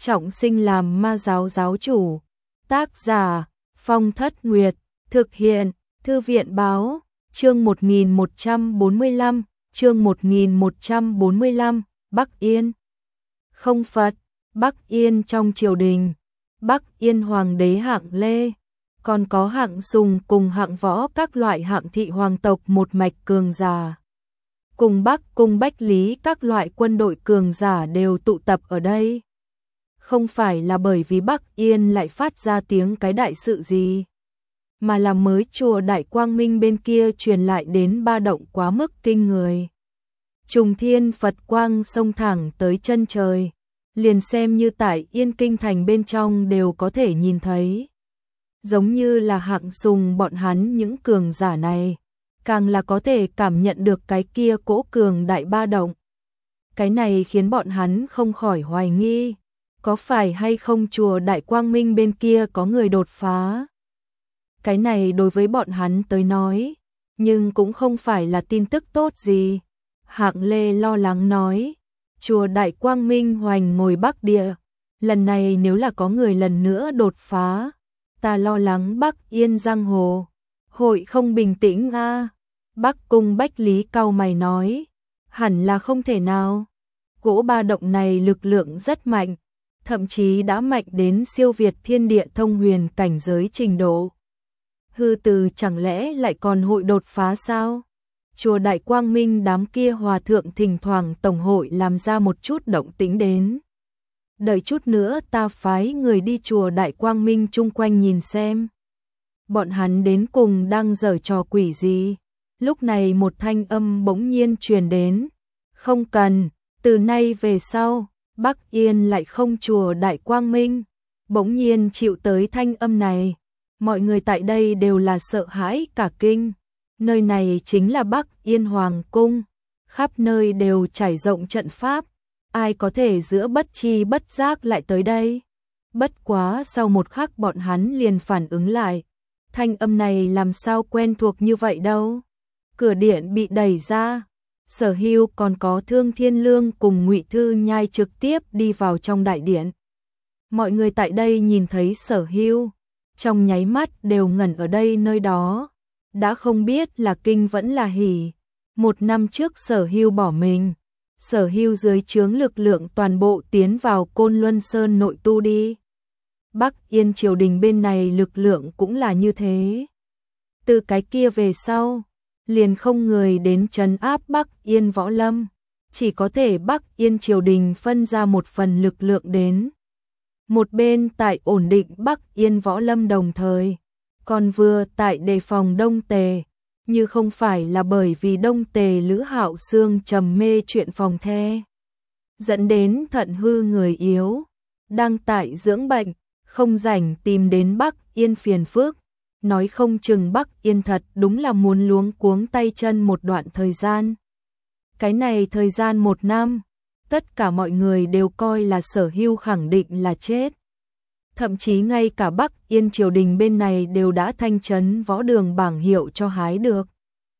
trọng sinh làm ma giáo giáo chủ. Tác giả Phong Thất Nguyệt, thực hiện Thư viện Báo, chương 1145, chương 1145, Bắc Yên. Không Phật, Bắc Yên trong triều đình, Bắc Yên hoàng đế hạng Lê, còn có hạng Sùng cùng hạng Võ các loại hạng thị hoàng tộc một mạch cường giả. Cùng Bắc cùng Bách Lý các loại quân đội cường giả đều tụ tập ở đây. Không phải là bởi vì Bắc Yên lại phát ra tiếng cái đại sự gì, mà là mới chùa Đại Quang Minh bên kia truyền lại đến ba động quá mức kinh người. Trùng thiên Phật quang xông thẳng tới chân trời, liền xem như tại Yên Kinh thành bên trong đều có thể nhìn thấy. Giống như là hạng Sùng bọn hắn những cường giả này, càng là có thể cảm nhận được cái kia cỗ cường đại ba động. Cái này khiến bọn hắn không khỏi hoài nghi, có phải hay không chùa Đại Quang Minh bên kia có người đột phá. Cái này đối với bọn hắn tới nói, nhưng cũng không phải là tin tức tốt gì. Hạng Lê lo lắng nói, chùa Đại Quang Minh hoành ngồi Bắc Địa, lần này nếu là có người lần nữa đột phá, ta lo lắng Bắc Yên giang hồ hội không bình tĩnh a. Bắc cung Bách Lý cau mày nói, hẳn là không thể nào. Cỗ ba động này lực lượng rất mạnh, thậm chí đã mạnh đến siêu việt thiên địa thông huyền cảnh giới trình độ. Hư từ chẳng lẽ lại còn hội đột phá sao? Chùa Đại Quang Minh đám kia hòa thượng thỉnh thoảng tổng hội làm ra một chút động tĩnh đến. Đợi chút nữa ta phái người đi chùa Đại Quang Minh chung quanh nhìn xem. Bọn hắn đến cùng đang giở trò quỷ gì? Lúc này một thanh âm bỗng nhiên truyền đến. Không cần, từ nay về sau, Bắc Yên lại không chùa Đại Quang Minh. Bỗng nhiên chịu tới thanh âm này, mọi người tại đây đều là sợ hãi cả kinh. Nơi này chính là Bắc Yên Hoàng Cung, khắp nơi đều trải rộng trận pháp, ai có thể giữa bất chi bất giác lại tới đây. Bất quá sau một khắc bọn hắn liền phản ứng lại, thanh âm này làm sao quen thuộc như vậy đâu. Cửa điện bị đẩy ra, Sở Hưu còn có Thương Thiên Lương cùng Ngụy Thư Nhai trực tiếp đi vào trong đại điện. Mọi người tại đây nhìn thấy Sở Hưu, trong nháy mắt đều ngẩn ở đây nơi đó, đã không biết là kinh vẫn là hỉ. Một năm trước Sở Hưu bỏ mình, Sở Hưu dưới trướng lực lượng toàn bộ tiến vào Côn Luân Sơn nội tu đi. Bắc Yên triều đình bên này lực lượng cũng là như thế. Từ cái kia về sau, liền không người đến trấn áp Bắc Yên võ lâm, chỉ có thể Bắc Yên triều đình phân ra một phần lực lượng đến. Một bên tại ổn định Bắc Yên võ lâm đồng thời, còn vừa tại đề phòng Đông Tề, như không phải là bởi vì Đông Tề Lữ Hạo Xương trầm mê chuyện phòng the, dẫn đến thận hư người yếu, đang tại dưỡng bệnh, không rảnh tìm đến Bắc Yên phiền phức. Nói không chừng Bắc Yên thật đúng là muốn luống cuống tay chân một đoạn thời gian. Cái này thời gian một năm, tất cả mọi người đều coi là Sở Hưu khẳng định là chết. Thậm chí ngay cả Bắc Yên triều đình bên này đều đã thanh trấn võ đường bảng hiệu cho hái được.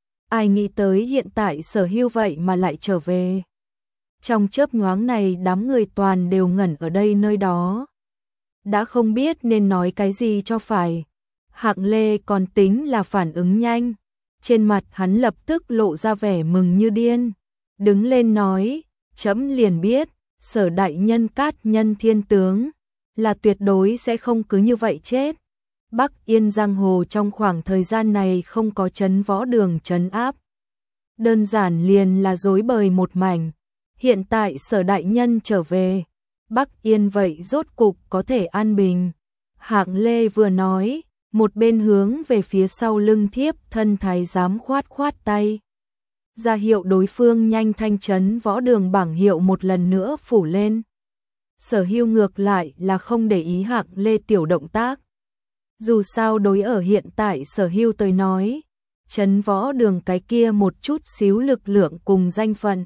Ai nghĩ tới hiện tại Sở Hưu vậy mà lại trở về. Trong chớp nhoáng này đám người toàn đều ngẩn ở đây nơi đó. Đã không biết nên nói cái gì cho phải. Hạng Lê còn tính là phản ứng nhanh, trên mặt hắn lập tức lộ ra vẻ mừng như điên, đứng lên nói, chấm liền biết, Sở đại nhân cát nhân thiên tướng, là tuyệt đối sẽ không cứ như vậy chết. Bắc Yên giang hồ trong khoảng thời gian này không có trấn võ đường trấn áp, đơn giản liền là rối bời một mảnh. Hiện tại Sở đại nhân trở về, Bắc Yên vậy rốt cục có thể an bình. Hạng Lê vừa nói, một bên hướng về phía sau lưng thiếp thân thái giám khoát khoát tay, ra hiệu đối phương nhanh thanh trấn võ đường bảng hiệu một lần nữa phủ lên. Sở Hưu ngược lại là không để ý Hạng Lê tiểu động tác. Dù sao đối ở hiện tại Sở Hưu tới nói, trấn võ đường cái kia một chút xíu lực lượng cùng danh phận,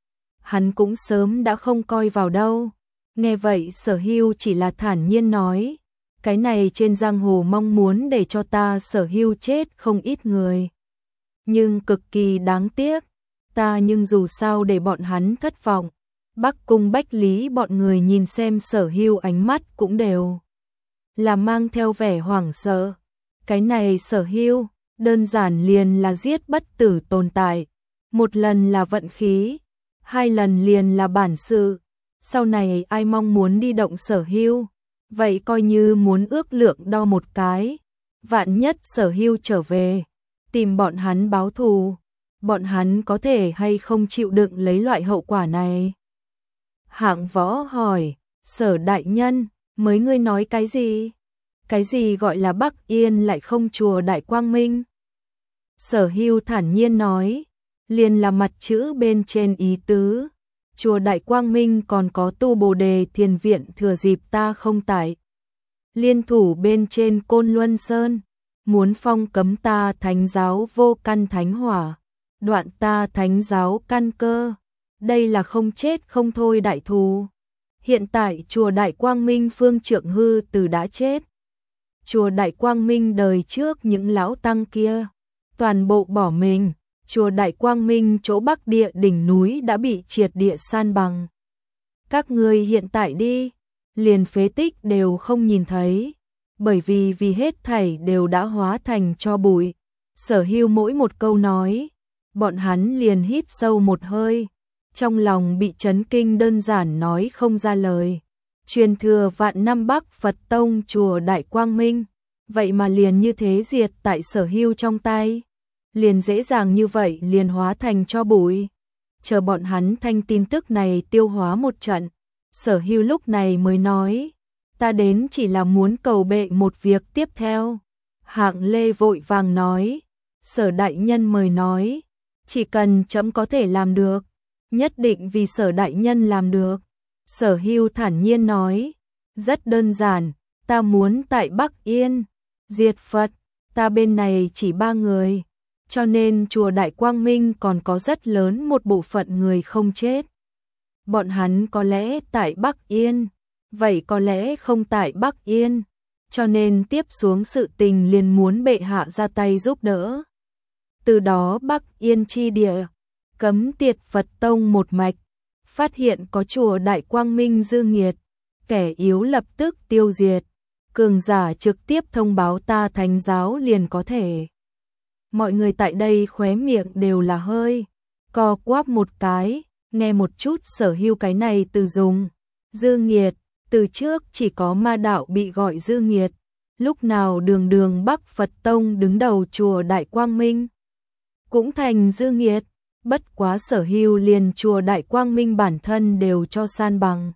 hắn cũng sớm đã không coi vào đâu. Nghe vậy Sở Hưu chỉ là thản nhiên nói, cái này trên giang hồ mong muốn để cho ta Sở Hưu chết không ít người, nhưng cực kỳ đáng tiếc, ta nhưng dù sao để bọn hắn thất vọng, Bắc Cung Bách Lý bọn người nhìn xem Sở Hưu ánh mắt cũng đều là mang theo vẻ hoảng sợ. Cái này Sở Hưu, đơn giản liền là giết bất tử tồn tại. Một lần là vận khí, hai lần liền là bản sự. Sau này ai mong muốn đi động Sở Hưu, vậy coi như muốn ước lượng đo một cái. Vạn nhất Sở Hưu trở về, tìm bọn hắn báo thù, bọn hắn có thể hay không chịu đựng lấy loại hậu quả này. Hạng Võ hỏi, Sở đại nhân, mới ngươi nói cái gì? Cái gì gọi là Bắc Yên lại không chùa Đại Quang Minh? Sở Hưu thản nhiên nói, liền là mặt chữ bên trên ý tứ. Chùa Đại Quang Minh còn có tu Bồ Đề Thiền Viện thừa dịp ta không tại. Liên thủ bên trên Côn Luân Sơn, muốn phong cấm ta thánh giáo vô căn thánh hỏa, đoạn ta thánh giáo căn cơ. Đây là không chết không thôi đại thù. Hiện tại chùa Đại Quang Minh Phương Trượng Hư Từ đã chết. Chùa Đại Quang Minh đời trước những lão tăng kia, toàn bộ bỏ mình. Chùa Đại Quang Minh chỗ Bắc Địa đỉnh núi đã bị triệt địa san bằng. Các ngươi hiện tại đi, liền phế tích đều không nhìn thấy, bởi vì hết thảy đều đã hóa thành tro bụi. Sở Hưu mỗi một câu nói, bọn hắn liền hít sâu một hơi, trong lòng bị chấn kinh đơn giản nói không ra lời. Truyền thừa vạn năm Bắc Phật Tông chùa Đại Quang Minh, vậy mà liền như thế diệt tại Sở Hưu trong tay. Liền dễ dàng như vậy liền hóa thành tro bụi. Chờ bọn hắn thanh tin tức này tiêu hóa một trận, Sở Hưu lúc này mới nói, ta đến chỉ là muốn cầu bệ một việc tiếp theo. Hạng Lê vội vàng nói, Sở đại nhân mời nói, chỉ cần trẫm có thể làm được, nhất định vì Sở đại nhân làm được. Sở Hưu thản nhiên nói, rất đơn giản, ta muốn tại Bắc Yên diệt Phật, ta bên này chỉ 3 người. Cho nên chùa Đại Quang Minh còn có rất lớn một bộ phận người không chết. Bọn hắn có lẽ tại Bắc Yên, vậy có lẽ không tại Bắc Yên. Cho nên tiếp xuống sự tình liền muốn bệ hạ ra tay giúp đỡ. Từ đó Bắc Yên chi địa, cấm tiệt Phật Tông một mạch, phát hiện có chùa Đại Quang Minh dư nghiệt, kẻ yếu lập tức tiêu diệt, cường giả trực tiếp thông báo ta thánh giáo liền có thể. Mọi người tại đây khóe miệng đều là hơi co quắp một cái, nghe một chút Sở Hưu cái này từ dùng. Dư nghiệt, từ trước chỉ có ma đạo bị gọi dư nghiệt, lúc nào đường đường Bắc Phật Tông đứng đầu chùa Đại Quang Minh cũng thành dư nghiệt. Bất quá Sở Hưu liền chùa Đại Quang Minh bản thân đều cho san bằng.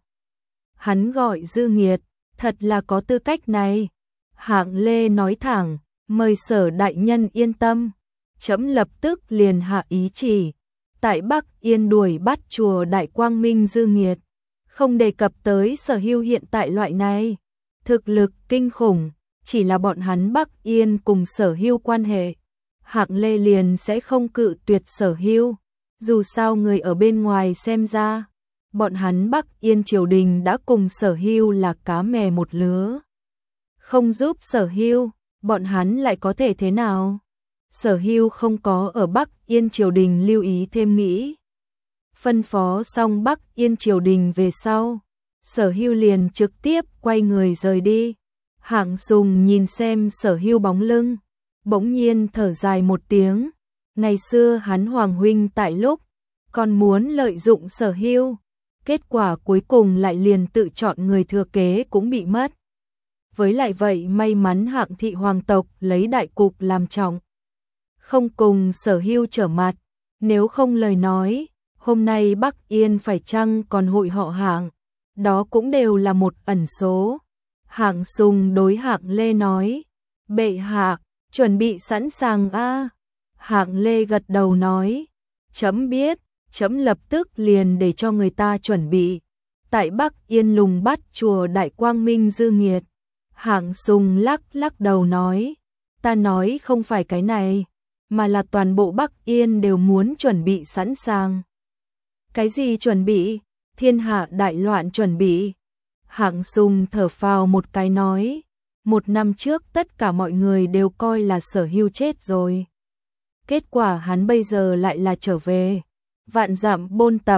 Hắn gọi dư nghiệt, thật là có tư cách này. Hạng Lê nói thẳng, mời Sở đại nhân yên tâm, trẫm lập tức liền hạ ý chỉ, tại Bắc Yên đuổi bắt chùa Đại Quang Minh dư nghiệt, không đề cập tới Sở Hưu hiện tại loại này thực lực kinh khủng, chỉ là bọn hắn Bắc Yên cùng Sở Hưu quan hệ, Hạng Lê liền sẽ không cự tuyệt Sở Hưu. Dù sao người ở bên ngoài xem ra, bọn hắn Bắc Yên triều đình đã cùng Sở Hưu là cá mè một lứa. Không giúp Sở Hưu, bọn hắn lại có thể thế nào? Sở Hưu không có ở Bắc Yên triều đình lưu ý thêm nghĩ. Phân phó xong Bắc Yên triều đình về sau, Sở Hưu liền trực tiếp quay người rời đi. Hạng Sùng nhìn xem Sở Hưu bóng lưng, bỗng nhiên thở dài một tiếng. Ngày xưa hắn Hoàng huynh tại lúc còn muốn lợi dụng Sở Hưu, kết quả cuối cùng lại liền tự chọn người thừa kế cũng bị mất. Với lại vậy may mắn Hạng thị hoàng tộc lấy đại cục làm trọng, không cùng Sở Hưu trở mặt, nếu không lời nói, hôm nay Bắc Yên phải chăng còn hội họ Hạng, đó cũng đều là một ẩn số. Hạng Sùng đối Hạng Lê nói, bệ hạ, chuẩn bị sẵn sàng a. Hạng Lê gật đầu nói, trẫm biết, trẫm lập tức liền để cho người ta chuẩn bị. Tại Bắc Yên lùng bắt chùa Đại Quang Minh dư nghiệt. Hạng Sùng lắc đầu nói, ta nói không phải cái này, mà là toàn bộ Bắc Yên đều muốn chuẩn bị sẵn sàng. Cái gì chuẩn bị? Thiên hạ đại loạn chuẩn bị. Hạng Sùng thở phào một cái nói, 1 năm trước tất cả mọi người đều coi là Sở Hưu chết rồi. Kết quả hắn bây giờ lại là trở về, vạn dặm bôn tập,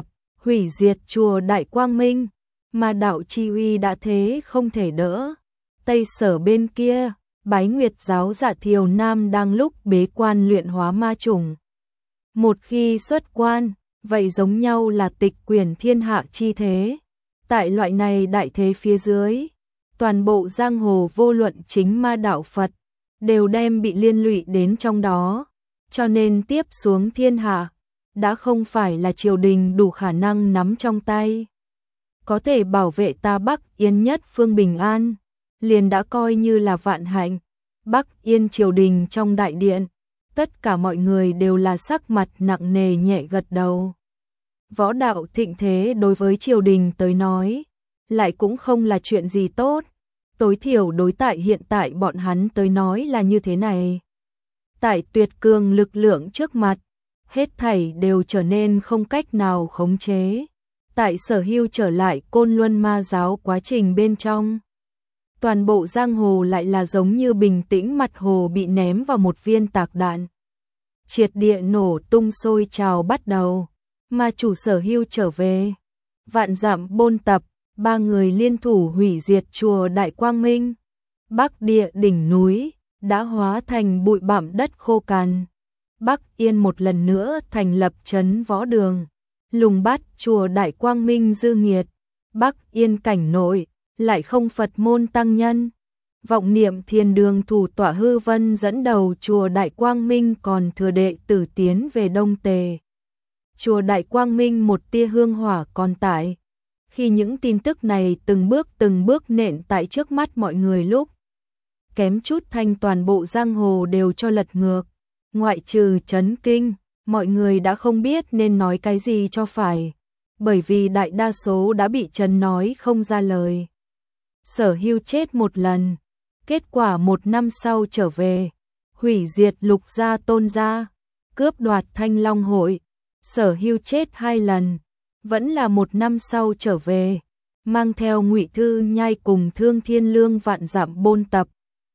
hủy diệt chùa Đại Quang Minh, ma đạo chi uy đã thế không thể đỡ. Tây Sở bên kia, Bái Nguyệt giáo Dạ Thiều Nam đang lúc bế quan luyện hóa ma chủng. Một khi xuất quan, vậy giống nhau là tịch quyển thiên hạ chi thế. Tại loại này đại thế phía dưới, toàn bộ giang hồ vô luận chính ma đạo Phật, đều đem bị liên lụy đến trong đó, cho nên tiếp xuống thiên hạ, đã không phải là triều đình đủ khả năng nắm trong tay. Có thể bảo vệ ta Bắc Yên nhất phương bình an, liền đã coi như là vạn hạnh. Bắc Yên triều đình trong đại điện, tất cả mọi người đều là sắc mặt nặng nề nhẹ gật đầu. Võ đạo thịnh thế đối với triều đình tới nói, lại cũng không là chuyện gì tốt, tối thiểu đối tại hiện tại bọn hắn tới nói là như thế này. Tại tuyệt cường lực lượng trước mặt, hết thảy đều trở nên không cách nào khống chế. Tại Sở Hưu trở lại Côn Luân ma giáo quá trình bên trong, toàn bộ giang hồ lại là giống như bình tĩnh mặt hồ bị ném vào một viên tạc đạn. Triệt địa nổ tung sôi trào bắt đầu, ma chủ Sở Hưu trở về. Vạn dặm bôn tập, ba người liên thủ hủy diệt chùa Đại Quang Minh. Bắc địa đỉnh núi, đã hóa thành bụi bặm đất khô cằn. Bắc Yên một lần nữa thành lập trấn võ đường, lùng bắt chùa Đại Quang Minh dư nghiệt. Bắc Yên cảnh nội, lại không Phật môn tăng nhân. Vọng Niệm Thiền Đường thủ tọa Hư Vân dẫn đầu chùa Đại Quang Minh còn thừa đệ tử tiến về Đông Tề. Chùa Đại Quang Minh một tia hương hỏa còn tại. Khi những tin tức này từng bước nện tại trước mắt mọi người lúc, kém chút thanh toàn bộ giang hồ đều cho lật ngược. Ngoại trừ chấn kinh, mọi người đã không biết nên nói cái gì cho phải, bởi vì đại đa số đã bị chấn nói không ra lời. Sở Hưu chết một lần, kết quả một năm sau trở về, hủy diệt Lục gia Tôn gia, cướp đoạt Thanh Long hội. Sở Hưu chết hai lần, vẫn là một năm sau trở về, mang theo Ngụy Thư Nhai cùng Thương Thiên Lương vạn dặm bôn tập.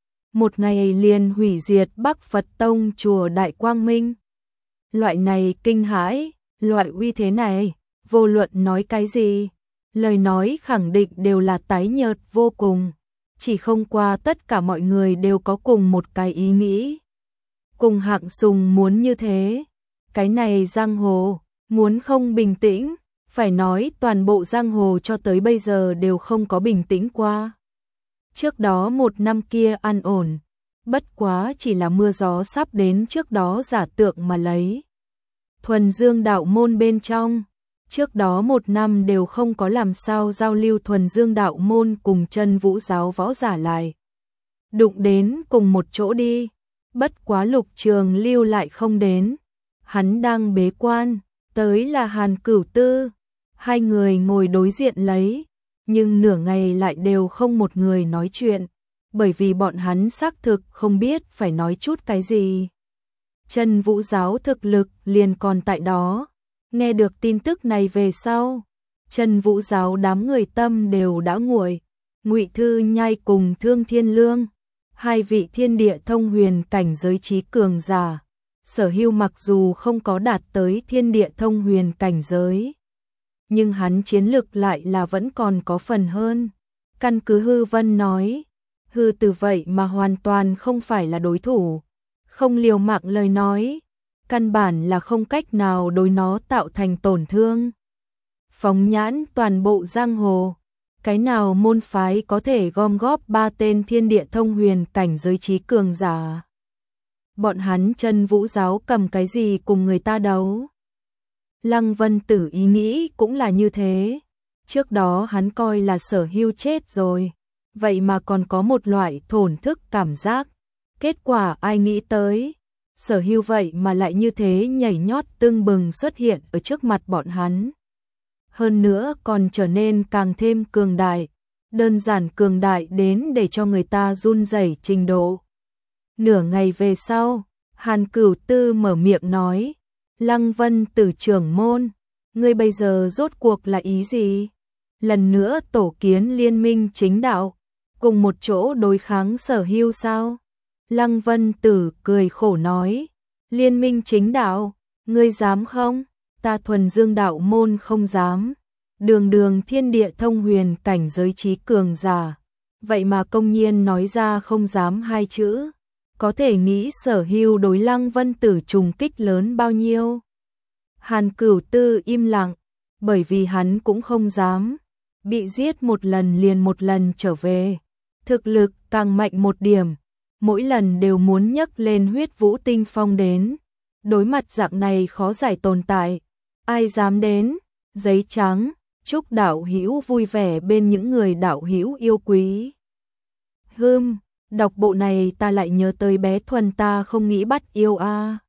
Một ngày liền hủy diệt Bắc Phật Tông chùa Đại Quang Minh. Loại này kinh hãi, loại uy thế này, vô luận nói cái gì, lời nói khẳng định đều là tái nhợt vô cùng. Chỉ không qua tất cả mọi người đều có cùng một cái ý nghĩ. Cùng Hạng Sùng muốn như thế. Cái này giang hồ, muốn không bình tĩnh, phải nói toàn bộ giang hồ cho tới bây giờ đều không có bình tĩnh qua. Trước đó một năm kia an ổn, bất quá chỉ là mưa gió sắp đến trước đó giả tượng mà lấy. Thuần Dương đạo môn bên trong, trước đó một năm đều không có làm sao giao lưu Thuần Dương đạo môn cùng Chân Vũ giáo võ giả lại. Đụng đến cùng một chỗ đi, bất quá Lục Trường Lưu lại không đến. Hắn đang bế quan, tới là Hàn Cửu Tư. Hai người ngồi đối diện lấy, nhưng nửa ngày lại đều không một người nói chuyện, bởi vì bọn hắn xác thực không biết phải nói chút cái gì. Chân Vũ giáo thực lực liền còn tại đó. Nghe được tin tức này về sau, Chân Vũ giáo đám người tâm đều đã nguội. Ngụy Thư Nhai cùng Thương Thiên Lương, hai vị thiên địa thông huyền cảnh giới trí cường giả. Sở Hưu mặc dù không có đạt tới thiên địa thông huyền cảnh giới, nhưng hắn chiến lực lại là vẫn còn có phần hơn. Căn cứ Hư Vân nói, hư từ vậy mà hoàn toàn không phải là đối thủ. Không liều mạng lời nói, căn bản là không cách nào đối nó tạo thành tổn thương. Phóng nhãn toàn bộ giang hồ, cái nào môn phái có thể gom góp 3 tên thiên địa thông huyền cảnh giới trí cường giả? Bọn hắn Chân Vũ giáo cầm cái gì cùng người ta đấu? Lăng Vân Tử ý nghĩ cũng là như thế. Trước đó hắn coi là Sở Hưu chết rồi, vậy mà còn có một loại thổn thức cảm giác. Kết quả ai nghĩ tới, Sở Hưu vậy mà lại như thế nhảy nhót tưng bừng xuất hiện ở trước mặt bọn hắn. Hơn nữa còn trở nên càng thêm cường đại, đơn giản cường đại đến để cho người ta run rẩy trình độ. Nửa ngày về sau, Hàn Cửu Tư mở miệng nói, Lăng Vân Tử trưởng môn, ngươi bây giờ rốt cuộc là ý gì? Lần nữa tổ kiến liên minh chính đạo, cùng một chỗ đối kháng Sở Hưu sao? Lăng Vân Tử cười khổ nói, liên minh chính đạo, ngươi dám không? ta thuần dương đạo môn không dám. Đường đường thiên địa thông huyền cảnh giới trí cường giả. Vậy mà công nhiên nói ra không dám hai chữ. Có thể nghĩ Sở Hưu đối Lăng Vân Tử trùng kích lớn bao nhiêu. Hàn Cửu Tư im lặng, bởi vì hắn cũng không dám. Bị giết một lần liền một lần trở về. Thực lực càng mạnh một điểm, mỗi lần đều muốn nhấc lên huyết vũ tinh phong đến. Đối mặt dạng này khó giải tồn tại, ai dám đến? Giấy trắng, chúc đạo hữu vui vẻ bên những người đạo hữu yêu quý. Đọc bộ này ta lại nhớ tới bé Thuần ta không nghĩ bắt yêu a.